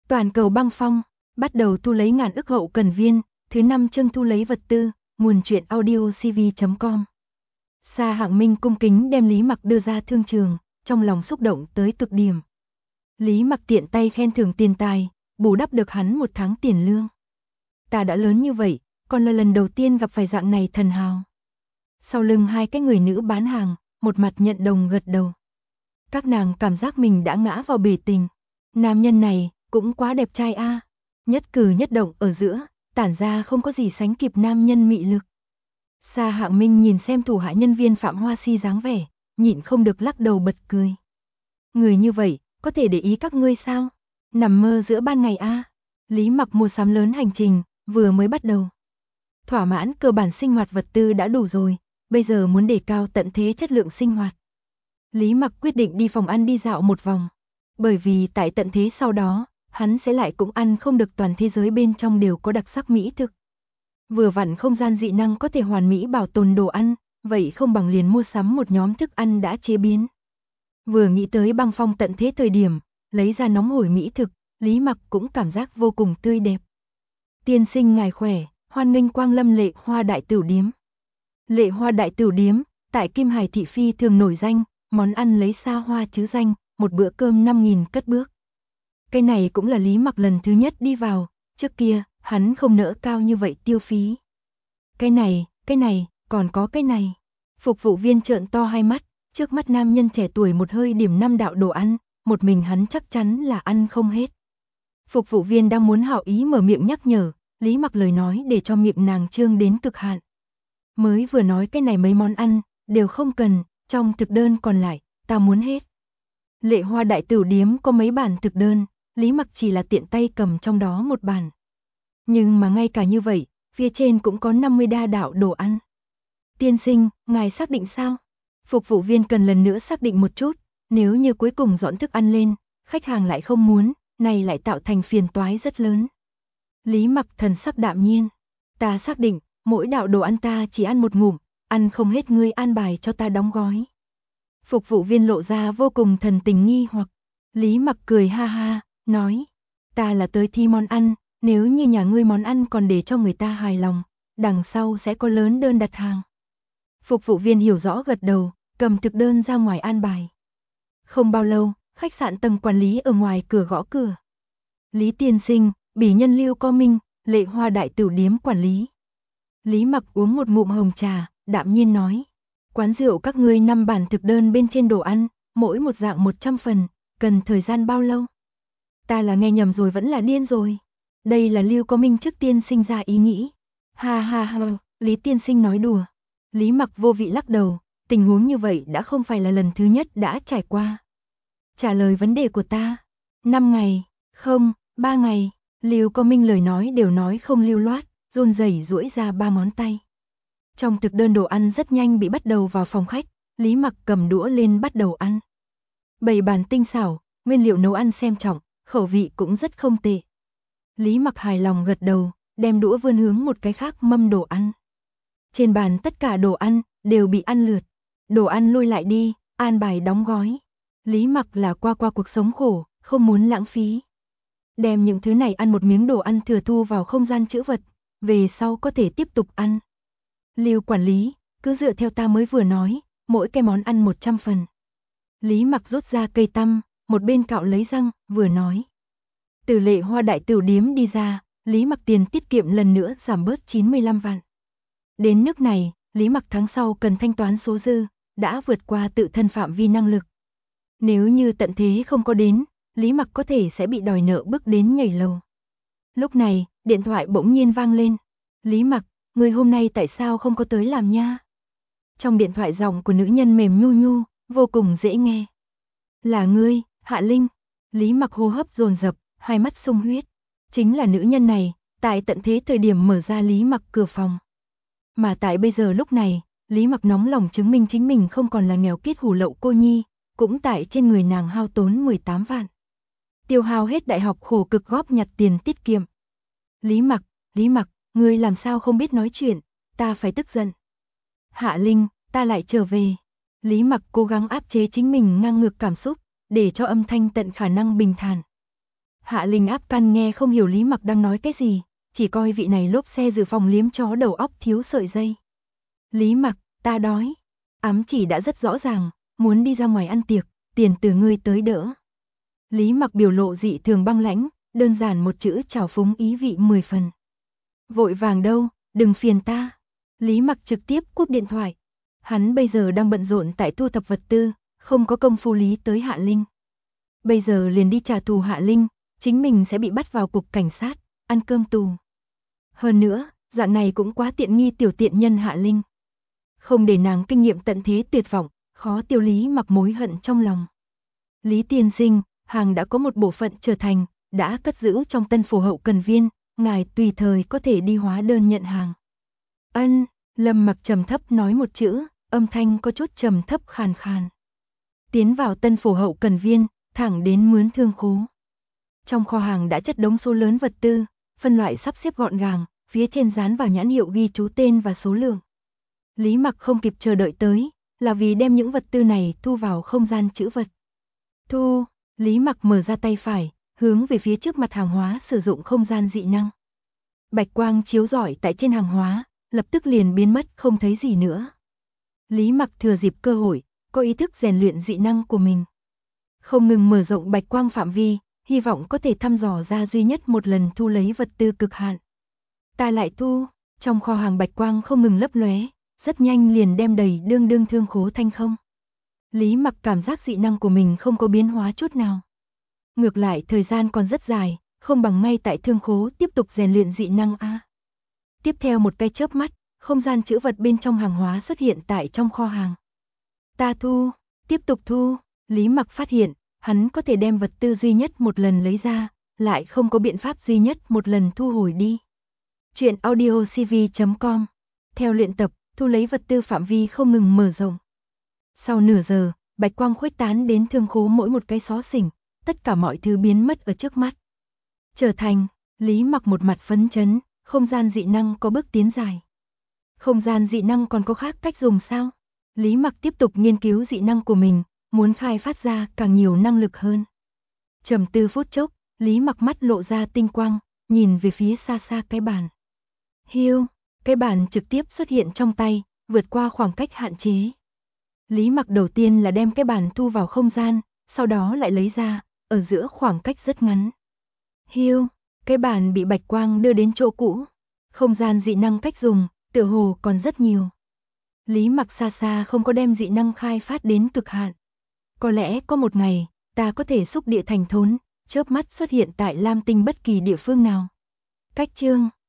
Toàn cầu băng phong, bắt đầu thu lấy ngàn ức hậu cần viên, thứ 5 chương thu lấy vật tư, nguồn truyện audio cv.com. Sa Hạng Minh cung kính đem Lý Mặc đưa ra thương trường, trong lòng xúc động tới cực điểm. Lý Mặc tiện tay khen thưởng tiền tài, bù đắp được hắn 1 tháng tiền lương. Ta đã lớn như vậy, còn là lần đầu tiên gặp phải dạng này thần hào. Sau lưng 2 cái người nữ bán hàng, một mặt nhận đồng gật đầu. Các nàng cảm giác mình đã ngã vào bể tình. Nam nhân này cũng quá đẹp trai a, nhất cử nhất động ở giữa, tản ra không có gì sánh kịp nam nhân mị lực. Sa Hạng Minh nhìn xem thủ hạ nhân viên Phạm Hoa Si dáng vẻ, nhịn không được lắc đầu bật cười. Người như vậy, có thể để ý các ngươi sao? Nằm mơ giữa ban ngày a. Lý Mặc mua sắm lớn hành trình, vừa mới bắt đầu. Thỏa mãn cơ bản sinh hoạt vật tư đã đủ rồi, bây giờ muốn đề cao tận thế chất lượng sinh hoạt. Lý Mặc quyết định đi phòng ăn đi dạo một vòng. Bởi vì tại tận thế sau đó, hắn sẽ lại cũng ăn không được toàn thế giới bên trong đều có đặc sắc mỹ thực. Vừa vặn không gian dị năng có thể hoàn mỹ bảo tồn đồ ăn, vậy không bằng liền mua sắm một nhóm thức ăn đã chế biến. Vừa nghĩ tới băng phong tận thế thời điểm, lấy ra nóng hổi mỹ thực, Lý Mặc cũng cảm giác vô cùng tươi đẹp. Tiên sinh ngài khỏe, hoan nghênh quang lâm Lệ Hoa Đại Tửu Điếm. Lệ Hoa Đại Tửu Điếm, tại Kim Hải thị phi thường nổi danh, món ăn lấy xa hoa chứ danh, một bữa cơm 5.000 cất bước. Cái này cũng là Lý Mặc lần thứ nhất đi vào, trước kia, hắn không nỡ cao như vậy tiêu phí. Cái này, còn có cái này. Phục vụ viên trợn to hai mắt, trước mắt nam nhân trẻ tuổi một hơi điểm 5 đạo đồ ăn, một mình hắn chắc chắn là ăn không hết. Phục vụ viên đang muốn hảo ý mở miệng nhắc nhở, Lý Mặc lời nói để cho miệng nàng trương đến cực hạn. Mới vừa nói cái này mấy món ăn, đều không cần, trong thực đơn còn lại, ta muốn hết. Lệ Hoa Đại Tửu Điếm có mấy bản thực đơn, Lý Mặc chỉ là tiện tay cầm trong đó một bản. Nhưng mà ngay cả như vậy, phía trên cũng có 50 đa đạo đồ ăn. Tiên sinh, ngài xác định sao? Phục vụ viên cần lần nữa xác định một chút, nếu như cuối cùng dọn thức ăn lên, khách hàng lại không muốn, này lại tạo thành phiền toái rất lớn. Lý Mặc thần sắc đạm nhiên, ta xác định, mỗi đạo đồ ăn ta chỉ ăn một ngụm, ăn không hết ngươi an bài cho ta đóng gói. Phục vụ viên lộ ra vô cùng thần tình nghi hoặc, Lý Mặc cười ha ha, nói, ta là tới thi món ăn, nếu như nhà ngươi món ăn còn để cho người ta hài lòng, đằng sau sẽ có lớn đơn đặt hàng. Phục vụ viên hiểu rõ gật đầu, cầm thực đơn ra ngoài an bài. Không bao lâu, khách sạn tầng quản lý ở ngoài cửa gõ cửa. Lý tiên sinh, bỉ nhân Lưu Co Minh, Lệ Hoa Đại Tửu Điếm quản lý. Lý Mặc uống một ngụm hồng trà, đạm nhiên nói, quán rượu các ngươi 5 bản thực đơn bên trên đồ ăn, mỗi một dạng 100 phần, cần thời gian bao lâu? Ta là nghe nhầm rồi vẫn là điên rồi. Đây là Lưu Co Minh trước tiên sinh ra ý nghĩ. Ha ha ha, Lý tiên sinh nói đùa. Lý Mặc vô vị lắc đầu, tình huống như vậy đã không phải là lần thứ nhất đã trải qua. Trả lời vấn đề của ta. 5 ngày, không, 3 ngày, Lưu Co Minh lời nói đều nói không lưu loát, run rẩy duỗi ra 3 ngón tay. Trong thực đơn đồ ăn rất nhanh bị bắt đầu vào phòng khách, Lý Mặc cầm đũa lên bắt đầu ăn. Bày bàn tinh xảo, nguyên liệu nấu ăn xem trọng, khẩu vị cũng rất không tệ. Lý Mặc hài lòng gật đầu, đem đũa vươn hướng một cái khác mâm đồ ăn. Trên bàn tất cả đồ ăn đều bị ăn lượt. Đồ ăn lui lại đi, an bài đóng gói. Lý Mặc là qua cuộc sống khổ, không muốn lãng phí. Đem những thứ này ăn một miếng đồ ăn thừa thu vào không gian trữ vật, về sau có thể tiếp tục ăn. Lưu quản lý, cứ dựa theo ta mới vừa nói, mỗi cái món ăn 100 phần. Lý Mặc rút ra cây tăm, một bên cạo lấy răng, vừa nói. Từ Lệ Hoa Đại Tửu Điếm đi ra, Lý Mặc tiền tiết kiệm lần nữa giảm bớt 95 vạn. Đến nước này, Lý Mặc tháng sau cần thanh toán số dư, đã vượt qua tự thân phạm vi năng lực. Nếu như tận thế không có đến, Lý Mặc có thể sẽ bị đòi nợ bước đến nhảy lầu. Lúc này, điện thoại bỗng nhiên vang lên. Lý Mặc, người hôm nay tại sao không có tới làm nha? Trong điện thoại giọng của nữ nhân mềm nhu nhu, vô cùng dễ nghe. Là ngươi, Hạ Linh. Lý Mặc hô hấp dồn dập, hai mắt sung huyết. Chính là nữ nhân này, tại tận thế thời điểm mở ra Lý Mặc cửa phòng. Mà tại bây giờ lúc này, Lý Mặc nóng lòng chứng minh chính mình không còn là nghèo kiết hủ lậu cô nhi, cũng tại trên người nàng hao tốn 18 vạn. Tiêu hao hết đại học khổ cực góp nhặt tiền tiết kiệm. Lý Mặc, ngươi làm sao không biết nói chuyện, ta phải tức giận. Hạ Linh, ta lại trở về. Lý Mặc cố gắng áp chế chính mình ngang ngược cảm xúc, để cho âm thanh tận khả năng bình thản. Hạ Linh áp căn nghe không hiểu Lý Mặc đang nói cái gì, chỉ coi vị này lốp xe dự phòng liếm chó đầu óc thiếu sợi dây. Lý Mặc, ta đói. Ám chỉ đã rất rõ ràng, muốn đi ra ngoài ăn tiệc, tiền từ ngươi tới đỡ. Lý Mặc biểu lộ dị thường băng lãnh, đơn giản một chữ trào phúng ý vị 10 phần. Vội vàng đâu, đừng phiền ta. Lý Mặc trực tiếp cúp điện thoại. Hắn bây giờ đang bận rộn tại thu thập vật tư, không có công phu lý tới Hạ Linh. Bây giờ liền đi trả thù Hạ Linh, chính mình sẽ bị bắt vào cục cảnh sát, ăn cơm tù. Hơn nữa, dạng này cũng quá tiện nghi tiểu tiện nhân Hạ Linh. Không để nàng kinh nghiệm tận thế tuyệt vọng, khó tiêu Lý Mặc mối hận trong lòng. Lý tiên sinh, hàng đã có một bộ phận trở thành, đã cất giữ trong Tân Phổ hậu cần viên, ngài tùy thời có thể đi hóa đơn nhận hàng. Ân, Lâm Mặc trầm thấp nói một chữ, âm thanh có chút trầm thấp khàn khàn. Tiến vào Tân Phổ hậu cần viên, thẳng đến mướn thương khố. Trong kho hàng đã chất đống số lớn vật tư, phân loại sắp xếp gọn gàng, phía trên dán vào nhãn hiệu ghi chú tên và số lượng. Lý Mặc không kịp chờ đợi tới, là vì đem những vật tư này thu vào không gian trữ vật. Thu, Lý Mặc mở ra tay phải, hướng về phía trước mặt hàng hóa sử dụng không gian dị năng. Bạch quang chiếu rọi tại trên hàng hóa, lập tức liền biến mất không thấy gì nữa. Lý Mặc thừa dịp cơ hội, có ý thức rèn luyện dị năng của mình. Không ngừng mở rộng bạch quang phạm vi, hy vọng có thể thăm dò ra duy nhất một lần thu lấy vật tư cực hạn. Ta lại thu, trong kho hàng bạch quang không ngừng lấp lóe, rất nhanh liền đem đầy đương thương khố thanh không. Lý Mặc cảm giác dị năng của mình không có biến hóa chút nào. Ngược lại thời gian còn rất dài, không bằng ngay tại thương khố tiếp tục rèn luyện dị năng a. Tiếp theo một cái chớp mắt, không gian trữ vật bên trong hàng hóa xuất hiện tại trong kho hàng. Ta thu, tiếp tục thu, Lý Mặc phát hiện, hắn có thể đem vật tư duy nhất một lần lấy ra, lại không có biện pháp duy nhất một lần thu hồi đi. Chuyện audiocv.com. Theo luyện tập, thu lấy vật tư phạm vi không ngừng mở rộng. Sau nửa giờ, bạch quang khuếch tán đến thương khố mỗi một cái xó xỉnh, tất cả mọi thứ biến mất ở trước mắt. Trở thành, Lý Mặc một mặt phấn chấn, không gian dị năng có bước tiến dài. Không gian dị năng còn có khác cách dùng sao? Lý Mặc tiếp tục nghiên cứu dị năng của mình, muốn khai phát ra càng nhiều năng lực hơn. Trầm tư phút chốc, Lý Mặc mắt lộ ra tinh quang, nhìn về phía xa xa cái bàn. Hiu, cái bàn trực tiếp xuất hiện trong tay, vượt qua khoảng cách hạn chế. Lý Mặc đầu tiên là đem cái bàn thu vào không gian, sau đó lại lấy ra, ở giữa khoảng cách rất ngắn. Hiu, cái bàn bị bạch quang đưa đến chỗ cũ. Không gian dị năng cách dùng, tựa hồ còn rất nhiều. Lý Mặc xa xa không có đem dị năng khai phát đến cực hạn. Có lẽ có một ngày, ta có thể xúc địa thành thốn, chớp mắt xuất hiện tại Lam Tinh bất kỳ địa phương nào. Cách chương